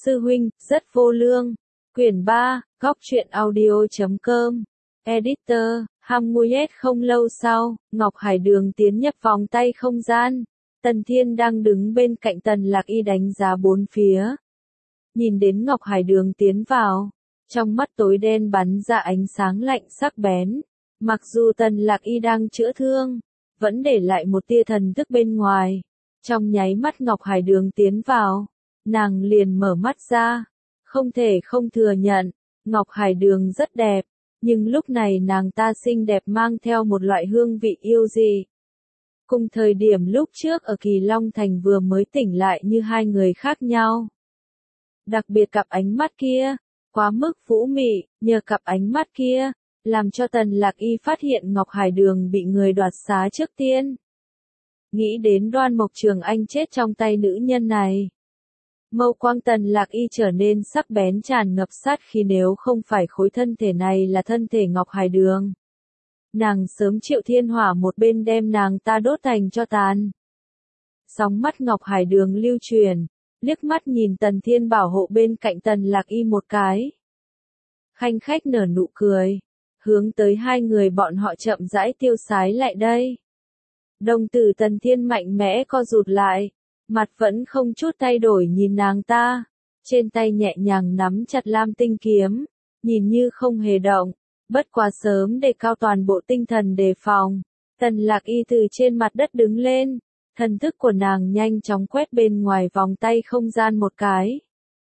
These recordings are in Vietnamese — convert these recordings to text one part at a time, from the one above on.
Sư huynh, rất vô lương. Quyển 3, góc truyện audio.com. Editor, Hamuyet. Không lâu sau, Ngọc Hải Đường tiến nhập vòng tay không gian. Tần Thiên đang đứng bên cạnh Tần Lạc Y đánh giá bốn phía. Nhìn đến Ngọc Hải Đường tiến vào, trong mắt tối đen bắn ra ánh sáng lạnh sắc bén. Mặc dù Tần Lạc Y đang chữa thương, vẫn để lại một tia thần thức bên ngoài. Trong nháy mắt Ngọc Hải Đường tiến vào, nàng liền mở mắt ra. Không thể không thừa nhận, Ngọc Hải Đường rất đẹp, nhưng lúc này nàng ta xinh đẹp mang theo một loại hương vị yêu dị. Cùng thời điểm lúc trước ở Kỳ Long Thành vừa mới tỉnh lại như hai người khác nhau. Đặc biệt cặp ánh mắt kia, quá mức vũ mị, nhờ cặp ánh mắt kia, làm cho Tần Lạc Y phát hiện Ngọc Hải Đường bị người đoạt xá trước tiên. Nghĩ đến Đoan Mộc Trường Anh chết trong tay nữ nhân này. Mâu quang Tần Lạc Y trở nên sắc bén tràn ngập sát khí, nếu không phải khối thân thể này là thân thể Ngọc Hải Đường. Nàng sớm chịu thiên hỏa một bên đem nàng ta đốt thành cho tàn. Sóng mắt Ngọc Hải Đường lưu truyền, liếc mắt nhìn Tần Thiên bảo hộ bên cạnh Tần Lạc Y một cái. Khanh khách nở nụ cười, hướng tới hai người bọn họ chậm rãi tiêu sái lại đây. Đồng tử Tần Thiên mạnh mẽ co rụt lại, mặt vẫn không chút thay đổi nhìn nàng ta, trên tay nhẹ nhàng nắm chặt lam tinh kiếm, nhìn như không hề động, bất quá sớm để cao toàn bộ tinh thần đề phòng. Tần Lạc Y từ trên mặt đất đứng lên, thần thức của nàng nhanh chóng quét bên ngoài vòng tay không gian một cái.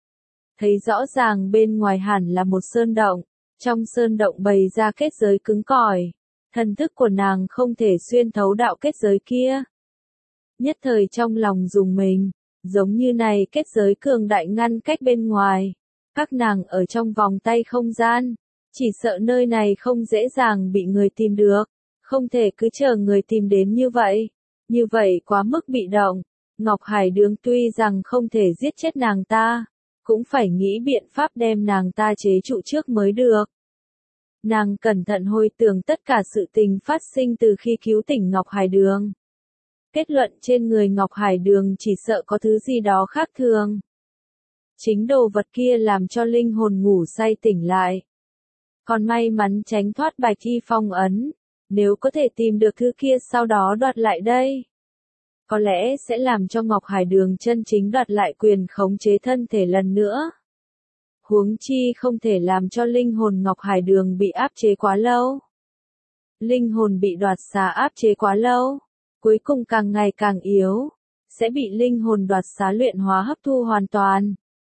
Thấy rõ ràng bên ngoài hẳn là một sơn động, trong sơn động bày ra kết giới cứng cỏi. Thần thức của nàng không thể xuyên thấu đạo kết giới kia. Nhất thời trong lòng rùng mình, giống như này kết giới cường đại ngăn cách bên ngoài. Các nàng ở trong vòng tay không gian, chỉ sợ nơi này không dễ dàng bị người tìm được, không thể cứ chờ người tìm đến như vậy quá mức bị động. Ngọc Hải Đường tuy rằng không thể giết chết nàng ta, cũng phải nghĩ biện pháp đem nàng ta chế trụ trước mới được. Nàng cẩn thận hồi tưởng tất cả sự tình phát sinh từ khi cứu tỉnh Ngọc Hải Đường. Kết luận trên người Ngọc Hải Đường chỉ sợ có thứ gì đó khác thường. Chính đồ vật kia làm cho linh hồn ngủ say tỉnh lại. Còn may mắn tránh thoát bạch y phong ấn, nếu có thể tìm được thứ kia sau đó đoạt lại đây. Có lẽ sẽ làm cho Ngọc Hải Đường chân chính đoạt lại quyền khống chế thân thể lần nữa. Huống chi không thể làm cho linh hồn Ngọc Hải Đường bị áp chế quá lâu. Linh hồn bị đoạt xá áp chế quá lâu, cuối cùng càng ngày càng yếu, sẽ bị linh hồn đoạt xá luyện hóa hấp thu hoàn toàn.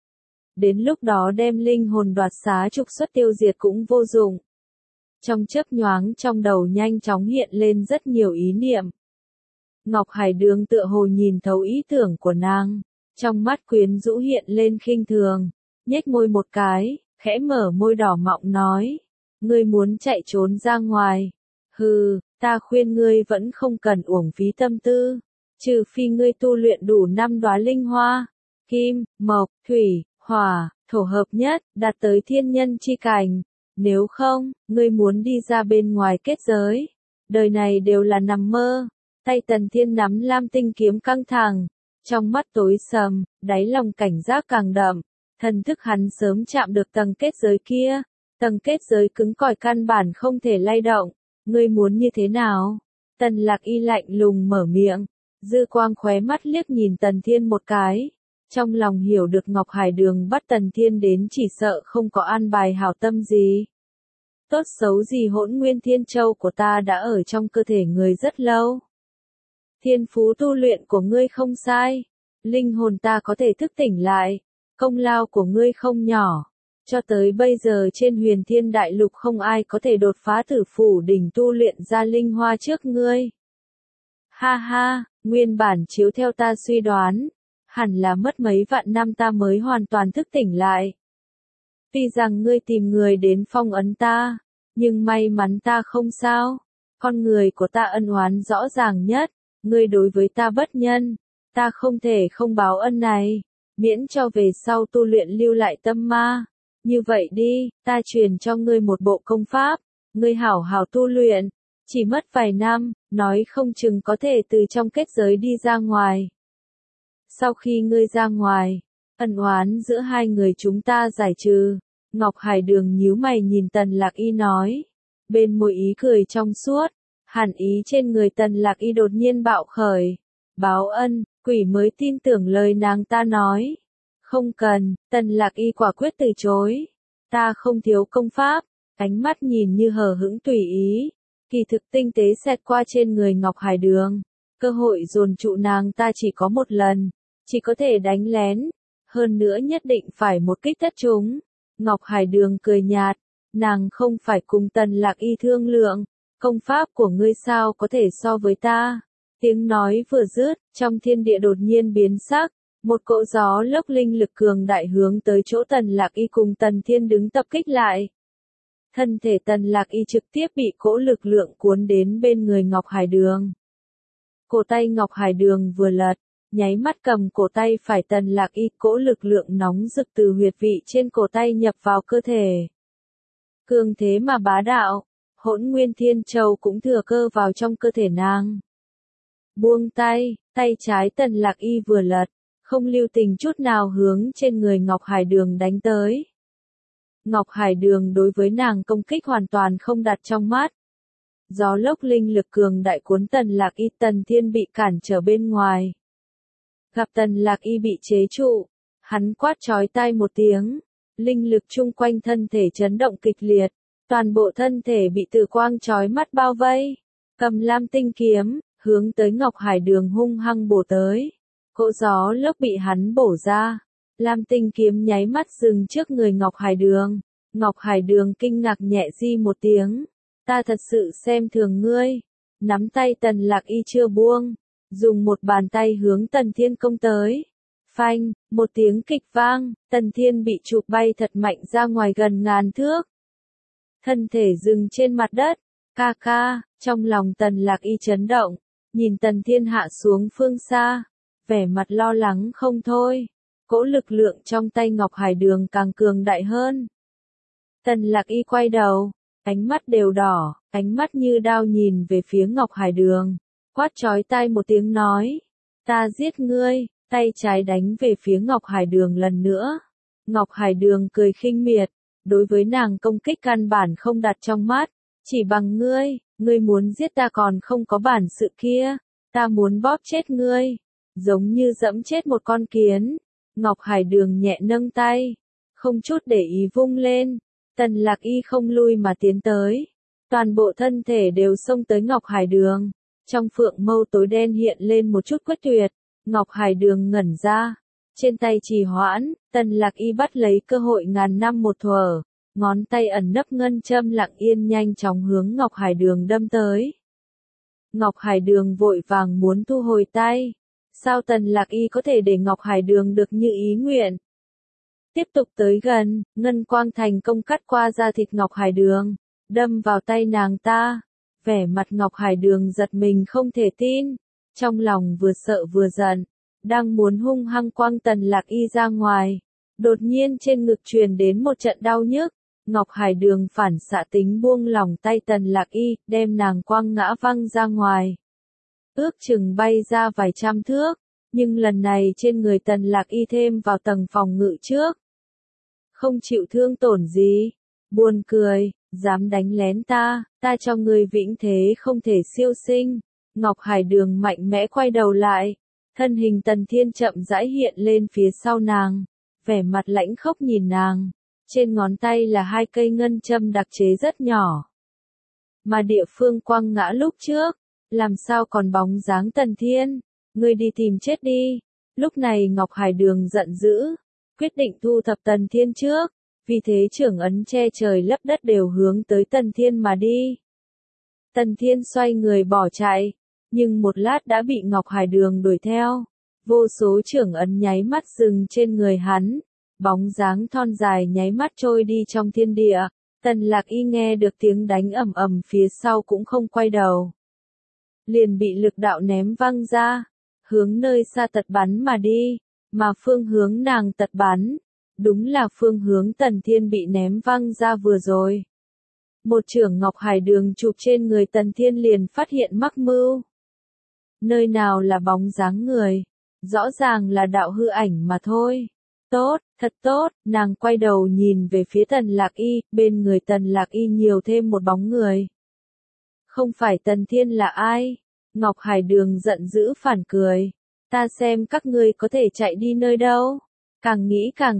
Đến lúc đó đem linh hồn đoạt xá trục xuất tiêu diệt cũng vô dụng. Trong chớp nhoáng trong đầu nhanh chóng hiện lên rất nhiều ý niệm. Ngọc Hải Đường tựa hồ nhìn thấu ý tưởng của nàng, trong mắt quyến rũ hiện lên khinh thường, nhếch môi một cái, khẽ mở môi đỏ mọng nói, ngươi muốn chạy trốn ra ngoài, hừ, ta khuyên ngươi vẫn không cần uổng phí tâm tư, trừ phi ngươi tu luyện đủ 5 đóa linh hoa, kim, mộc, thủy, hỏa, thổ hợp nhất, đạt tới thiên nhân chi cảnh, nếu không, ngươi muốn đi ra bên ngoài kết giới, đời này đều là nằm mơ. Tay Tần Thiên nắm lam tinh kiếm căng thẳng, trong mắt tối sầm, đáy lòng cảnh giác càng đậm, thần thức hắn sớm chạm được tầng kết giới kia, tầng kết giới cứng cỏi căn bản không thể lay động, ngươi muốn như thế nào? Tần Lạc Y lạnh lùng mở miệng, dư quang khóe mắt liếc nhìn Tần Thiên một cái, trong lòng hiểu được Ngọc Hải Đường bắt Tần Thiên đến chỉ sợ không có an bài hảo tâm gì. Tốt xấu gì Hỗn Nguyên Thiên Châu của ta đã ở trong cơ thể người rất lâu. Thiên phú tu luyện của ngươi không sai, linh hồn ta có thể thức tỉnh lại, công lao của ngươi không nhỏ, cho tới bây giờ trên Huyền Thiên Đại Lục không ai có thể đột phá Tử Phủ đỉnh tu luyện ra linh hoa trước ngươi. Ha ha, nguyên bản chiếu theo ta suy đoán, hẳn là mất mấy vạn năm ta mới hoàn toàn thức tỉnh lại. Tuy rằng ngươi tìm người đến phong ấn ta, nhưng may mắn ta không sao, con người của ta ân oán rõ ràng nhất. Ngươi đối với ta bất nhân, ta không thể không báo ân này, miễn cho về sau tu luyện lưu lại tâm ma. Như vậy đi, ta truyền cho ngươi một bộ công pháp, ngươi hảo hảo tu luyện, chỉ mất vài năm, nói không chừng có thể từ trong kết giới đi ra ngoài. Sau khi ngươi ra ngoài, Ân oán giữa hai người chúng ta giải trừ. Ngọc Hải Đường nhíu mày nhìn Tần Lạc Y nói. Bên môi ý cười trong suốt, hàn ý trên người Tần Lạc Y đột nhiên bạo khởi. Báo ân, quỷ mới tin tưởng lời nàng ta nói. Không cần, Tần Lạc Y quả quyết từ chối. Ta không thiếu công pháp, ánh mắt nhìn như hờ hững tùy ý. Kỳ thực tinh tế xẹt qua trên người Ngọc Hải Đường. Cơ hội dồn trụ nàng ta chỉ có một lần, chỉ có thể đánh lén. Hơn nữa nhất định phải một kích tất trúng. Ngọc Hải Đường cười nhạt, nàng không phải cùng Tần Lạc Y thương lượng, công pháp của ngươi sao có thể so với ta. Tiếng nói vừa dứt, trong thiên địa đột nhiên biến sắc, một cỗ gió lốc linh lực cường đại hướng tới chỗ Tần Lạc Y cùng Tần Thiên đứng tập kích lại. Thân thể Tần Lạc Y trực tiếp bị cỗ lực lượng cuốn đến bên người Ngọc Hải Đường. Cổ tay Ngọc Hải Đường vừa lật, nháy mắt cầm cổ tay phải Tần Lạc Y, cỗ lực lượng nóng rực từ huyệt vị trên cổ tay nhập vào cơ thể. Cường thế mà bá đạo, Hỗn Nguyên Thiên Châu cũng thừa cơ vào trong cơ thể nàng. Buông tay, tay trái Tần Lạc Y vừa lật, không lưu tình chút nào hướng trên người Ngọc Hải Đường đánh tới. Ngọc Hải Đường đối với nàng công kích hoàn toàn không đặt trong mắt. Gió lốc linh lực cường đại cuốn Tần Lạc Y, Tần Thiên bị cản trở bên ngoài. Gặp Tần Lạc Y bị chế trụ, hắn quát chói tai một tiếng, linh lực chung quanh thân thể chấn động kịch liệt, toàn bộ thân thể bị tử quang chói mắt bao vây, cầm lam tinh kiếm, hướng tới Ngọc Hải Đường hung hăng bổ tới. Cỗ gió lốc bị hắn bổ ra, lam tinh kiếm nháy mắt dừng trước người Ngọc Hải Đường. Ngọc Hải Đường kinh ngạc nhẹ di một tiếng, ta thật sự xem thường ngươi. Nắm tay Tần Lạc Y chưa buông, dùng một bàn tay hướng Tần Thiên công tới. Phanh, một tiếng kịch vang, Tần Thiên bị chụp bay thật mạnh ra ngoài gần ngàn thước. Thân thể dừng trên mặt đất, ca ca, trong lòng Tần Lạc Y chấn động, nhìn Tần Thiên hạ xuống phương xa, vẻ mặt lo lắng không thôi. Cỗ lực lượng trong tay Ngọc Hải Đường càng cường đại hơn. Tần Lạc Y quay đầu, ánh mắt đều đỏ, ánh mắt như đao nhìn về phía Ngọc Hải Đường, quát chói tai một tiếng nói, ta giết ngươi, tay trái đánh về phía Ngọc Hải Đường lần nữa. Ngọc Hải Đường cười khinh miệt, đối với nàng công kích căn bản không đặt trong mắt, chỉ bằng ngươi muốn giết ta còn không có bản sự kia, ta muốn bóp chết ngươi, giống như dẫm chết một con kiến. Ngọc Hải Đường nhẹ nâng tay, không chút để ý vung lên, Tần Lạc Y không lui mà tiến tới, toàn bộ thân thể đều xông tới Ngọc Hải Đường, trong phượng mâu tối đen hiện lên một chút quyết tuyệt. Ngọc Hải Đường ngẩn ra, trên tay trì hoãn, Tần Lạc Y bắt lấy cơ hội ngàn năm một thuở, ngón tay ẩn nấp ngân châm lặng yên nhanh chóng hướng Ngọc Hải Đường đâm tới. Ngọc Hải Đường vội vàng muốn thu hồi tay, sao Tần Lạc Y có thể để Ngọc Hải Đường được như ý nguyện? Tiếp tục tới gần, ngân quang thành công cắt qua da thịt Ngọc Hải Đường, đâm vào tay nàng ta. Vẻ mặt Ngọc Hải Đường giật mình không thể tin, trong lòng vừa sợ vừa giận, đang muốn hung hăng quăng Tần Lạc Y ra ngoài. Đột nhiên trên ngực truyền đến một trận đau nhức, Ngọc Hải Đường phản xạ tính buông lỏng tay Tần Lạc Y, đem nàng quăng ngã văng ra ngoài. Ước chừng bay ra vài trăm thước, nhưng lần này trên người Tần Lạc Y thêm vào tầng phòng ngự trước. Không chịu thương tổn gì, buồn cười, dám đánh lén ta cho ngươi vĩnh thế không thể siêu sinh. Ngọc Hải Đường mạnh mẽ quay đầu lại, thân hình Tần Thiên chậm rãi hiện lên phía sau nàng, vẻ mặt lãnh khốc nhìn nàng, trên ngón tay là hai cây ngân châm đặc chế rất nhỏ. Mà địa phương quăng ngã lúc trước, làm sao còn bóng dáng Tần Thiên, ngươi đi tìm chết đi. Lúc này Ngọc Hải Đường giận dữ, quyết định thu thập Tần Thiên trước, vì thế trưởng ấn che trời lấp đất đều hướng tới Tần Thiên mà đi. Tần Thiên xoay người bỏ chạy, nhưng một lát đã bị Ngọc Hải Đường đuổi theo. Vô số trưởng ấn nháy mắt dừng trên người hắn, bóng dáng thon dài nháy mắt trôi đi trong thiên địa. Tần Lạc Y nghe được tiếng đánh ầm ầm phía sau cũng không quay đầu, liền bị lực đạo ném văng ra, hướng nơi xa tật bắn mà đi, mà phương hướng nàng tật bắn, đúng là phương hướng Tần Thiên bị ném văng ra vừa rồi. Một chưởng Ngọc Hải Đường chụp trên người Tần Thiên liền phát hiện mắc mưu. Nơi nào là bóng dáng người, rõ ràng là đạo hư ảnh mà thôi. thật tốt, nàng quay đầu nhìn về phía Tần Lạc Y, bên người Tần Lạc Y nhiều thêm một bóng người. Không phải Tần Thiên là ai? Ngọc Hải Đường giận dữ phản cười. Ta xem các ngươi có thể chạy đi nơi đâu. Càng nghĩ càng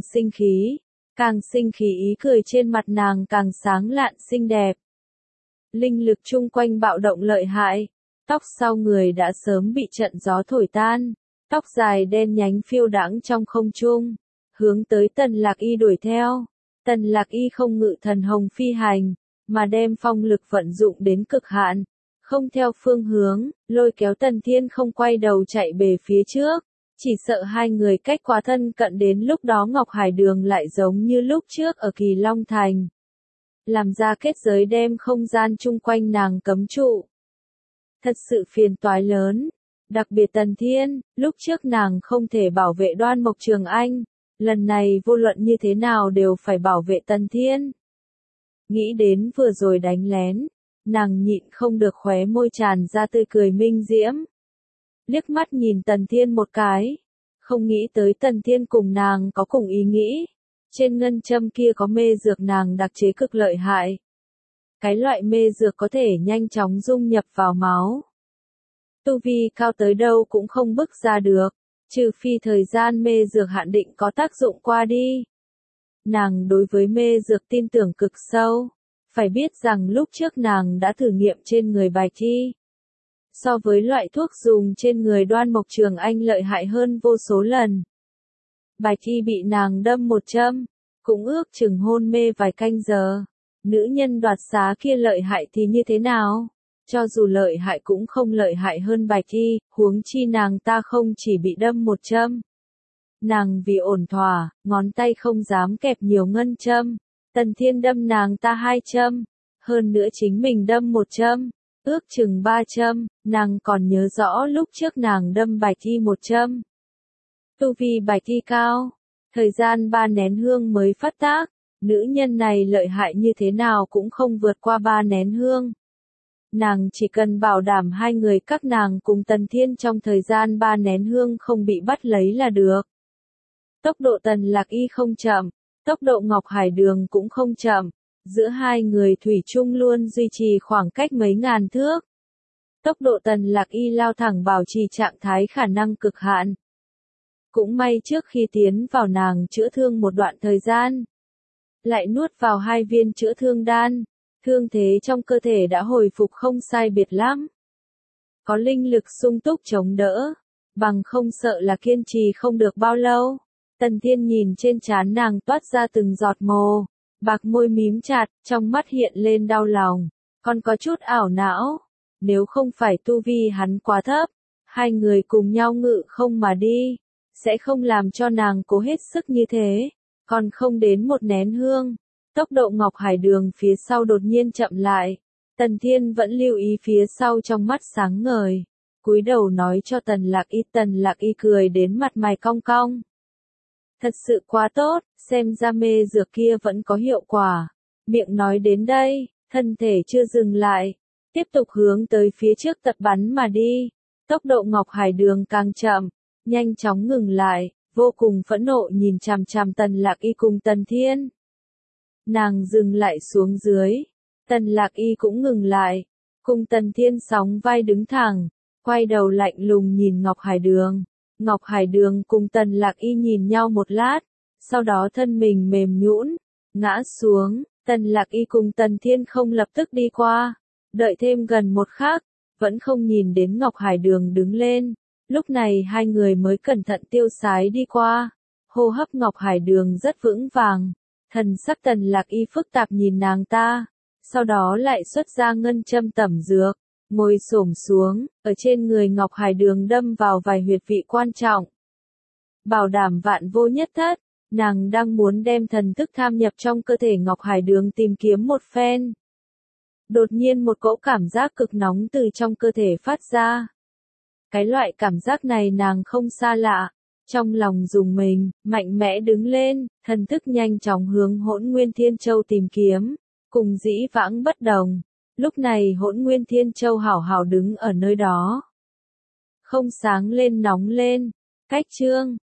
sinh khí ý cười trên mặt nàng càng sáng lạn xinh đẹp. Linh lực chung quanh bạo động lợi hại. Tóc sau người đã sớm bị trận gió thổi tan. Tóc dài đen nhánh phiêu đãng trong không trung. Hướng tới Tần Lạc Y đuổi theo. Tần Lạc Y không ngự thần hồng phi hành, mà đem phong lực vận dụng đến cực hạn. Không theo phương hướng, lôi kéo Tần Thiên không quay đầu chạy về phía trước. Chỉ sợ hai người cách quá thân cận đến lúc đó Ngọc Hải Đường lại giống như lúc trước ở Kỳ Long Thành. Làm ra kết giới đem không gian chung quanh nàng cấm trụ. Thật sự phiền toái lớn. Đặc biệt Tần Thiên, lúc trước nàng không thể bảo vệ Đoan Mộc Trường Anh. Lần này vô luận như thế nào đều phải bảo vệ Tần Thiên. Nghĩ đến vừa rồi đánh lén, nàng nhịn không được khóe môi tràn ra tươi cười minh diễm. Liếc mắt nhìn Tần Thiên một cái, không nghĩ tới Tần Thiên cùng nàng có cùng ý nghĩ. Trên ngân châm kia có mê dược nàng đặc chế cực lợi hại. Cái loại mê dược có thể nhanh chóng dung nhập vào máu. Tu vi cao tới đâu cũng không bức ra được, trừ phi thời gian mê dược hạn định có tác dụng qua đi. Nàng đối với mê dược tin tưởng cực sâu, phải biết rằng lúc trước nàng đã thử nghiệm trên người Bạch Thi. So với loại thuốc dùng trên người Đoan Mộc Trường Anh lợi hại hơn vô số lần. Bạch Thi bị nàng đâm một châm, cũng ước chừng hôn mê vài canh giờ. Nữ nhân đoạt xá kia lợi hại thì như thế nào? Cho dù lợi hại cũng không lợi hại hơn Bạch Thi, huống chi nàng ta không chỉ bị đâm một châm. Nàng vì ổn thỏa, ngón tay không dám kẹp nhiều ngân châm. Tần Thiên đâm nàng ta 2 châm, hơn nữa chính mình đâm 1 châm, ước chừng 3 châm, nàng còn nhớ rõ lúc trước nàng đâm Bạch Thi 1 châm. Tu vi Bạch Thi cao, thời gian 3 nén hương mới phát tác, nữ nhân này lợi hại như thế nào cũng không vượt qua 3 nén hương. Nàng chỉ cần bảo đảm hai người các nàng cùng Tần Thiên trong thời gian 3 nén hương không bị bắt lấy là được. Tốc độ Tần Lạc Y không chậm, tốc độ Ngọc Hải Đường cũng không chậm, giữa hai người thủy chung luôn duy trì khoảng cách mấy ngàn thước. Tốc độ Tần Lạc Y lao thẳng bảo trì trạng thái khả năng cực hạn. Cũng may trước khi tiến vào nàng chữa thương một đoạn thời gian, lại nuốt vào 2 viên chữa thương đan, thương thế trong cơ thể đã hồi phục không sai biệt lắm. Có linh lực sung túc chống đỡ, bằng không sợ là kiên trì không được bao lâu. Tần Thiên nhìn trên trán nàng toát ra từng giọt mồ, bạc môi mím chặt, trong mắt hiện lên đau lòng, còn có chút ảo não. Nếu không phải tu vi hắn quá thấp, hai người cùng nhau ngự không mà đi, sẽ không làm cho nàng cố hết sức như thế, còn không đến 1 nén hương. Tốc độ Ngọc Hải Đường phía sau đột nhiên chậm lại, Tần Thiên vẫn lưu ý phía sau trong mắt sáng ngời, cúi đầu nói cho Tần Lạc Y cười đến mặt mày cong cong. Thật sự quá tốt, xem ra mê dược kia vẫn có hiệu quả. Miệng nói đến đây, thân thể chưa dừng lại, tiếp tục hướng tới phía trước tật bắn mà đi. Tốc độ Ngọc Hải Đường càng chậm, nhanh chóng ngừng lại, vô cùng phẫn nộ nhìn chằm chằm Tần Lạc Y cùng Tần Thiên. Nàng dừng lại xuống dưới, Tần Lạc Y cũng ngừng lại, cùng Tần Thiên sóng vai đứng thẳng, quay đầu lạnh lùng nhìn Ngọc Hải Đường. Ngọc Hải Đường cùng Tần Lạc Y nhìn nhau một lát, sau đó thân mình mềm nhũn, ngã xuống. Tần Lạc Y cùng Tần Thiên không lập tức đi qua, đợi thêm gần 1 khắc, vẫn không nhìn đến Ngọc Hải Đường đứng lên. Lúc này hai người mới cẩn thận tiêu sái đi qua. Hô hấp Ngọc Hải Đường rất vững vàng, thần sắc Tần Lạc Y phức tạp nhìn nàng ta, sau đó lại xuất ra ngân châm tẩm dược, ngồi xổm xuống, ở trên người Ngọc Hải Đường đâm vào vài huyệt vị quan trọng. Bảo đảm vạn vô nhất thất, nàng đang muốn đem thần thức tham nhập trong cơ thể Ngọc Hải Đường tìm kiếm một phen. Đột nhiên một cỗ cảm giác cực nóng từ trong cơ thể phát ra. Cái loại cảm giác này nàng không xa lạ, trong lòng rùng mình, mạnh mẽ đứng lên, thần thức nhanh chóng hướng Hỗn Nguyên Thiên Châu tìm kiếm, cùng dĩ vãng bất đồng. Lúc này Hỗn Nguyên Thiên Châu hảo hảo đứng ở nơi đó. Không sáng lên nóng lên, cách chương.